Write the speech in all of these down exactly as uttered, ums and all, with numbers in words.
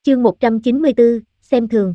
chương một trăm chín mươi tư, xem thường.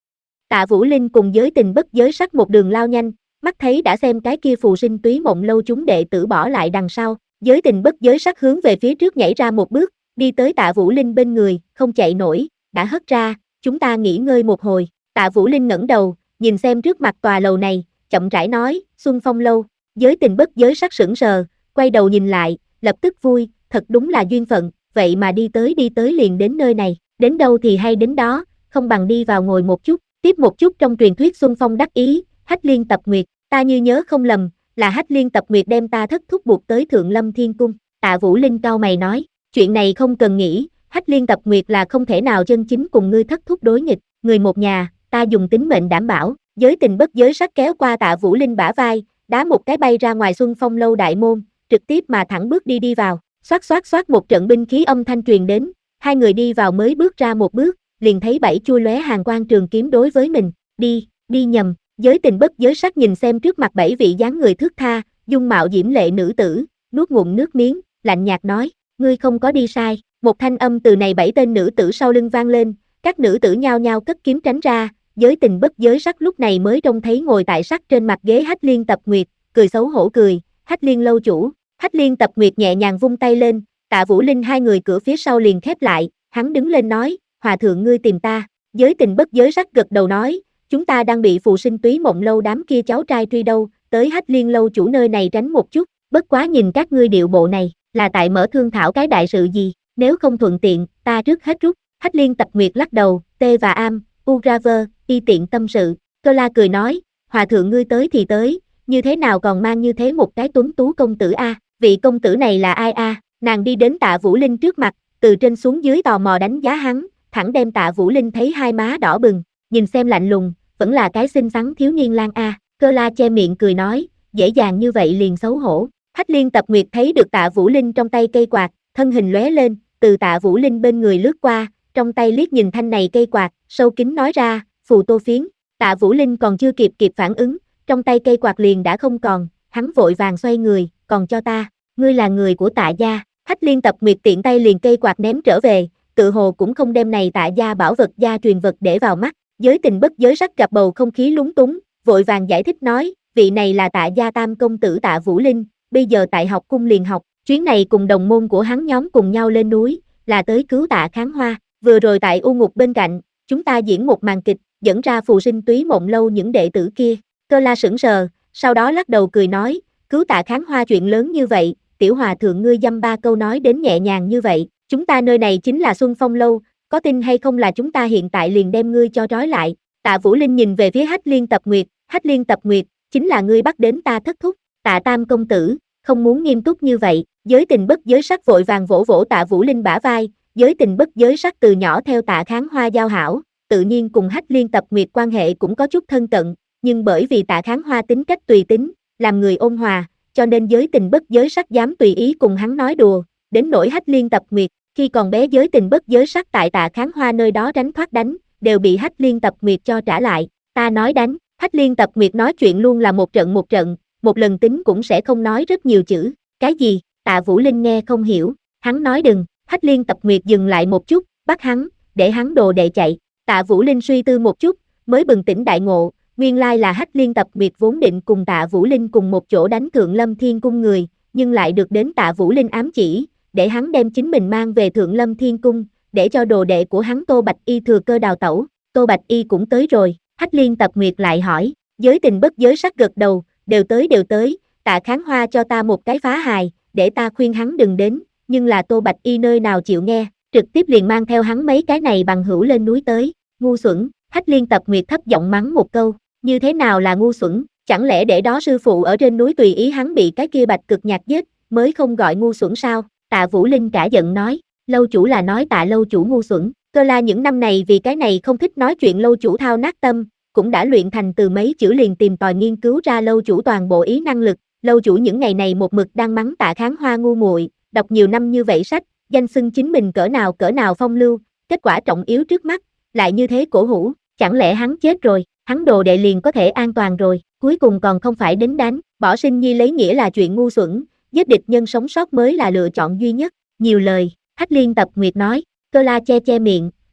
Tạ Vũ Linh cùng giới tình bất giới sắc một đường lao nhanh, mắt thấy đã xem cái kia phù sinh túy mộng lâu chúng đệ tử bỏ lại đằng sau, giới tình bất giới sắc hướng về phía trước nhảy ra một bước, đi tới Tạ Vũ Linh bên người, không chạy nổi, đã hất ra, chúng ta nghỉ ngơi một hồi. Tạ Vũ Linh ngẩng đầu, nhìn xem trước mặt tòa lầu này, chậm rãi nói, Xuân Phong lâu. Giới tình bất giới sắc sững sờ, quay đầu nhìn lại, lập tức vui, thật đúng là duyên phận, vậy mà đi tới đi tới liền đến nơi này, đến đâu thì hay đến đó, không bằng đi vào ngồi một chút, tiếp một chút. Trong truyền thuyết Xuân Phong đắc ý, Hách Liên Tập Nguyệt, ta như nhớ không lầm, là Hách Liên Tập Nguyệt đem ta thất thúc buộc tới Thượng Lâm Thiên Cung. Tạ Vũ Linh cau mày nói, chuyện này không cần nghĩ, Hách Liên Tập Nguyệt là không thể nào chân chính cùng ngươi thất thúc đối nghịch, người một nhà, ta dùng tính mệnh đảm bảo. Giới tình bất giới sắc kéo qua Tạ Vũ Linh bả vai, đá một cái bay ra ngoài Xuân Phong lâu đại môn, trực tiếp mà thẳng bước đi đi vào. Xoát xoát xoát một trận binh khí âm thanh truyền đến, hai người đi vào mới bước ra một bước, liền thấy bảy chui lóe hàn quang trường kiếm đối với mình, đi, đi nhầm. Giới tình bất giới sắc nhìn xem trước mặt bảy vị dáng người thước tha, dung mạo diễm lệ nữ tử, nuốt ngụm nước miếng, lạnh nhạt nói, ngươi không có đi sai. Một thanh âm từ này bảy tên nữ tử sau lưng vang lên, các nữ tử nhao nhao cất kiếm tránh ra. Giới tình bất giới sắc lúc này mới trông thấy ngồi tại sắc trên mặt ghế Hách Liên Tập Nguyệt, cười xấu hổ cười, Hách Liên lâu chủ. Hách Liên Tập Nguyệt nhẹ nhàng vung tay lên, Tạ Vũ Linh hai người cửa phía sau liền khép lại, hắn đứng lên nói, hòa thượng ngươi tìm ta. Giới tình bất giới sắc gật đầu nói, chúng ta đang bị phù sinh túy mộng lâu đám kia cháu trai truy đâu, tới Hách Liên lâu chủ nơi này tránh một chút, bất quá nhìn các ngươi điệu bộ này, là tại mở thương thảo cái đại sự gì, nếu không thuận tiện, ta trước hết rút. Hách Liên Tập Nguyệt lắc đầu, Tê và Am, Uraver, y tiện tâm sự. Cơ La cười nói, hòa thượng ngươi tới thì tới, như thế nào còn mang như thế một cái tuấn tú công tử a? Vị công tử này là ai a? Nàng đi đến Tạ Vũ Linh trước mặt, từ trên xuống dưới tò mò đánh giá hắn, thẳng đem Tạ Vũ Linh thấy hai má đỏ bừng, nhìn xem lạnh lùng, vẫn là cái xinh xắn thiếu niên lang a. Cơ La che miệng cười nói, dễ dàng như vậy liền xấu hổ. Hách Liên Tập Nguyệt thấy được Tạ Vũ Linh trong tay cây quạt, thân hình lóe lên, từ Tạ Vũ Linh bên người lướt qua, trong tay liếc nhìn thanh này cây quạt, sâu kín nói ra, phù tô phiến. Tạ Vũ Linh còn chưa kịp kịp phản ứng, trong tay cây quạt liền đã không còn, hắn vội vàng xoay người, còn cho ta, ngươi là người của Tạ gia. Hách Liên Tập Nguyệt tiện tay liền cây quạt ném trở về, tự hồ cũng không đem này Tạ gia bảo vật gia truyền vật để vào mắt. Giới tình bất giới sắc gặp bầu không khí lúng túng, vội vàng giải thích nói, vị này là Tạ gia tam công tử Tạ Vũ Linh, bây giờ tại học cung liền học, chuyến này cùng đồng môn của hắn nhóm cùng nhau lên núi, là tới cứu Tạ Kháng Hoa. Vừa rồi tại U Ngục bên cạnh, chúng ta diễn một màn kịch, dẫn ra phù sinh túy mộng lâu những đệ tử kia. Cơ La sững sờ, sau đó lắc đầu cười nói, cứu Tạ Kháng Hoa chuyện lớn như vậy, tiểu hòa thượng ngươi dăm ba câu nói đến nhẹ nhàng như vậy, chúng ta nơi này chính là Xuân Phong lâu, có tin hay không là chúng ta hiện tại liền đem ngươi cho trói lại. Tạ Vũ Linh nhìn về phía Hách Liên Tập Nguyệt, Hách Liên Tập Nguyệt, chính là ngươi bắt đến ta thất thúc. Tạ tam công tử, không muốn nghiêm túc như vậy. Giới tình bất giới sắc vội vàng vỗ vỗ Tạ Vũ Linh bả vai, giới tình bất giới sắc từ nhỏ theo Tạ Kháng Hoa giao hảo, tự nhiên cùng Hách Liên Tập Nguyệt quan hệ cũng có chút thân cận, nhưng bởi vì Tạ Kháng Hoa tính cách tùy tính, làm người ôn hòa, cho nên giới tình bất giới sắc dám tùy ý cùng hắn nói đùa. Đến nỗi Hách Liên Tập Nguyệt, khi còn bé giới tình bất giới sắc tại Tạ Kháng Hoa nơi đó tránh thoát đánh, đều bị Hách Liên Tập Nguyệt cho trả lại. Ta nói đánh, Hách Liên Tập Nguyệt nói chuyện luôn là một trận một trận, một lần tính cũng sẽ không nói rất nhiều chữ. Cái gì? Tạ Vũ Linh nghe không hiểu, hắn nói đừng. Hách Liên Tập Nguyệt dừng lại một chút, bắt hắn, để hắn đồ đệ chạy. Tạ Vũ Linh suy tư một chút, mới bừng tỉnh đại ngộ, nguyên lai là Hách Liên Tập Nguyệt vốn định cùng Tạ Vũ Linh cùng một chỗ đánh Thượng Lâm Thiên Cung người, nhưng lại được đến Tạ Vũ Linh ám chỉ, để hắn đem chính mình mang về Thượng Lâm Thiên Cung, để cho đồ đệ của hắn Tô Bạch Y thừa cơ đào tẩu. Tô Bạch Y cũng tới rồi. Hách Liên Tập Nguyệt lại hỏi, giới tình bất giới sắc gật đầu, đều tới đều tới, Tạ Kháng Hoa cho ta một cái phá hài, để ta khuyên hắn đừng đến, nhưng là Tô Bạch Y nơi nào chịu nghe, trực tiếp liền mang theo hắn mấy cái này bằng hữu lên núi tới. Ngu xuẩn. Hách Liên Tập Nguyệt thấp giọng mắng một câu, như thế nào là ngu xuẩn, chẳng lẽ để đó sư phụ ở trên núi tùy ý hắn bị cái kia bạch cực nhạc giết, mới không gọi ngu xuẩn sao? Tạ Vũ Linh cả giận nói, lâu chủ là nói Tạ lâu chủ ngu xuẩn. Cơ La những năm này vì cái này không thích nói chuyện lâu chủ thao nát tâm, cũng đã luyện thành từ mấy chữ liền tìm tòi nghiên cứu ra lâu chủ toàn bộ ý năng lực. Lâu chủ những ngày này một mực đang mắng Tạ Kháng Hoa ngu muội, đọc nhiều năm như vậy sách, danh xưng chính mình cỡ nào cỡ nào phong lưu, kết quả trọng yếu trước mắt, lại như thế cổ hủ, chẳng lẽ hắn chết rồi, hắn đồ đệ liền có thể an toàn rồi, cuối cùng còn không phải đến đánh, bỏ sinh nhi lấy nghĩa là chuyện ngu xuẩn, giết địch nhân sống sót mới là lựa chọn duy nhất. Nhiều lời. Hách Liên Tập Nguyệt nói. Cơ La che che miệng,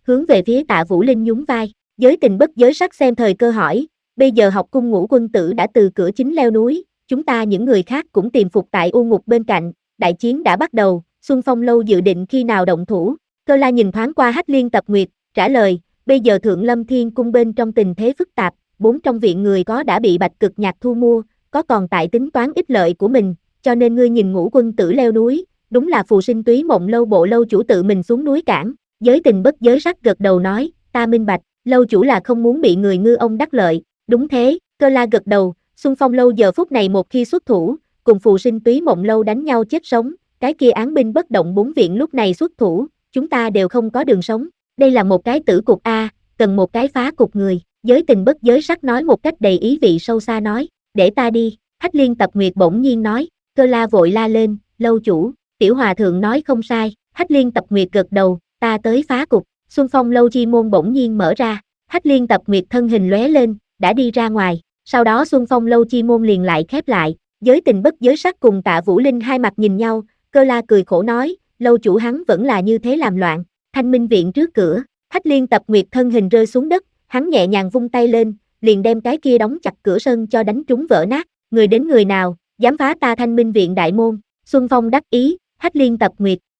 hướng về phía Tạ Vũ Linh nhún vai. Giới tình bất giới sắc xem thời cơ hỏi, bây giờ học cung ngũ quân tử đã từ cửa chính leo núi, chúng ta những người khác cũng tìm phục tại u ngục bên cạnh, đại chiến đã bắt đầu, Xuân Phong lâu dự định khi nào động thủ. Cơ La nhìn thoáng qua Hách Liên Tập Nguyệt, trả lời, bây giờ Thượng Lâm Thiên cung bên trong tình thế phức tạp, bốn trong viện người có đã bị Bạch Cực Nhạc thu mua, có còn tại tính toán ích lợi của mình, cho nên ngươi nhìn ngũ quân tử leo núi, đúng là phù sinh túy mộng lâu bộ lâu chủ tự mình xuống núi cản. Giới tình bất giới sắc gật đầu nói, ta minh bạch, lâu chủ là không muốn bị người ngư ông đắc lợi. Đúng thế, Cơ La gật đầu, Xuân Phong lâu giờ phút này một khi xuất thủ, cùng phù sinh túy mộng lâu đánh nhau chết sống, cái kia án binh bất động bốn viện lúc này xuất thủ, chúng ta đều không có đường sống. Đây là một cái tử cục A, cần một cái phá cục người. Giới tình bất giới sắc nói một cách đầy ý vị sâu xa nói, để ta đi. Hách Liên Tập Nguyệt bỗng nhiên nói. Cơ La vội la lên, lâu chủ, tiểu hòa thượng nói không sai. Hách Liên Tập Nguyệt gật đầu, ta tới phá cục. Xuân Phong lâu chi môn bỗng nhiên mở ra, Hách Liên Tập Nguyệt thân hình lóe lên, đã đi ra ngoài. Sau đó Xuân Phong lâu chi môn liền lại khép lại. Giới tình bất giới sắc cùng Tạ Vũ Linh hai mặt nhìn nhau, Cơ La cười khổ nói, lâu chủ hắn vẫn là như thế làm loạn. Thanh Minh viện trước cửa, Hách Liên Tập Nguyệt thân hình rơi xuống đất, hắn nhẹ nhàng vung tay lên, liền đem cái kia đóng chặt cửa sân cho đánh trúng vỡ nát. Người đến người nào, dám phá ta Thanh Minh viện đại môn. Xuân Phong đắc ý, Hách Liên Tập Nguyệt,